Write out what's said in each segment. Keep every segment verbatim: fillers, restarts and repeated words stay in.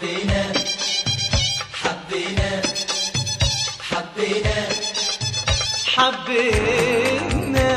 حبينا حبينا حبينا حبينا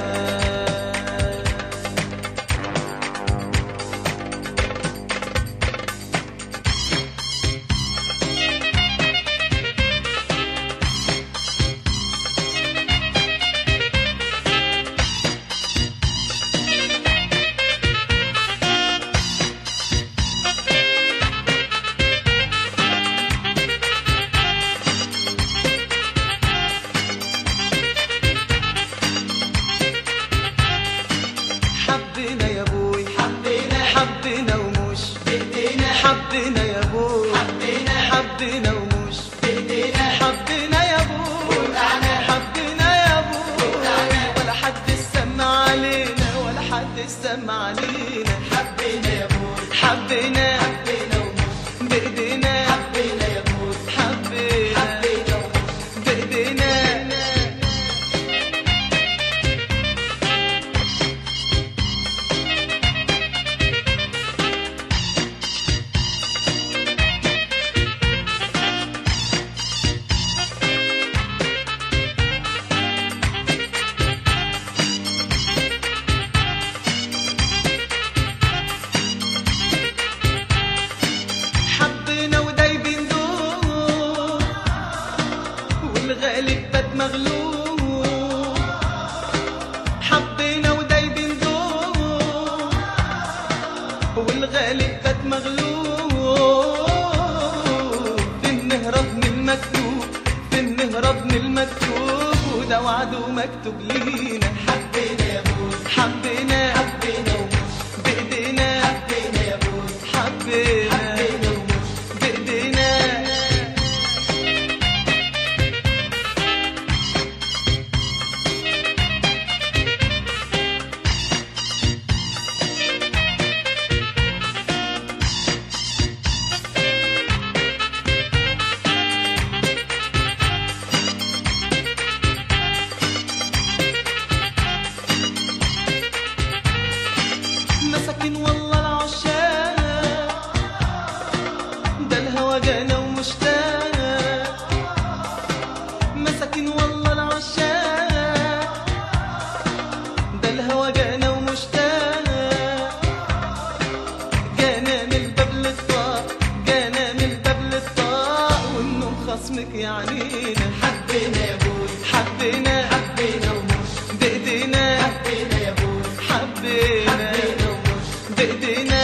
حبينا يا بوي حبينا حبينا ومش بايدينا حبينا يا بوي حبينا حبينا ومش بايدينا حبينا يا بوي وقعنا حبينا يا بوي وقعنا ولا حد سمع علينا ولا حد سمع علينا حبينا يا بوي حبينا حبينا ومش بايدينا حبينا يا بوي حبينا حبينا ومش بايدينا حبينا ودايبين دوب والغالب بات مغلوب حبينا ودايبين دوب والغالب بات مغلوب فين نهرب من المكتوب فين نهرب من المكتوب وده وعده مكتوب لينا حبينا يا بوي حبينا حبينا ومش بايدينا حبينا يا بوي حبينا حبينا ومش بايدينا مساكين والله العشاق ده الهوى جانا ومشتاق مساكين والله العشاق ده الهوى جانا ومشتاق جانا من الباب للطاق جانا من الباب للطاق والنوم خصمك يعنينا حبينا يا بوي حبينا حبينا ومش بايدينا حبينا يا بوي حبينا حبينا ومش بايدينا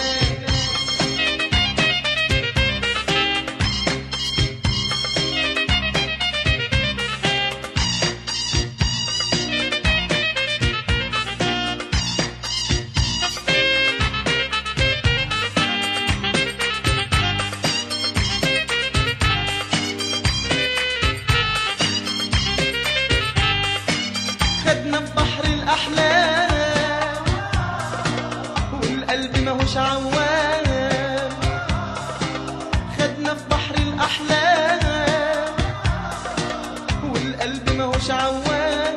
خدنا في بحر الأحلام والقلب ماهوش عوام خدنا في بحر الأحلام والقلب ماهوش عوام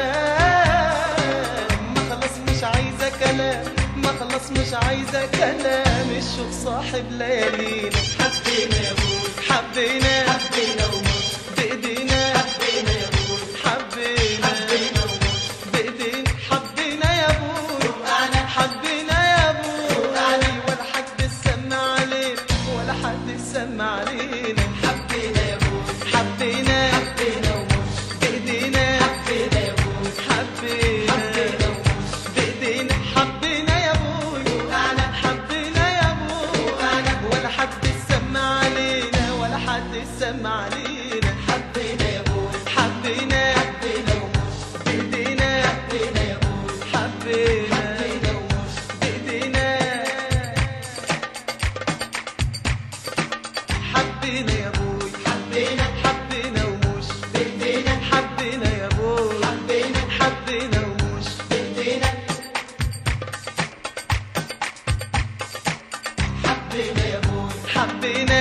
ما خلاص مش عايزة كلام ما خلاص مش عايزة كلام الشوق صاحب ليالينا حبينا يا بوي حبينا حبينا ومش بايدينا حبينا يا بوي حبينا حبينا ومش بايدينا حبينا يا بوي وقعنا حبينا يا بوي ولا حد سمع علينا ولا حد سمع علينا حبينا يا بوي حبينا حبينا ومش بايدينا حبينا يا بوي حبينا حبينا ومش بايدينا حبينا يا بوي وقعنا حبينا يا بوي وقعنا ولا حد سمع علينا ولا حد سمع علينا حبينا يا بوي حبينا حبينا ومش بايدينا حبينا يا بوي حبينا حبينا ومش بايدينا حبينا يا بوي حبينا حبينا ومش بايدينا حبينا يا بوي حبينا حبينا ومش بايدينا حبينا يا بوي حبينا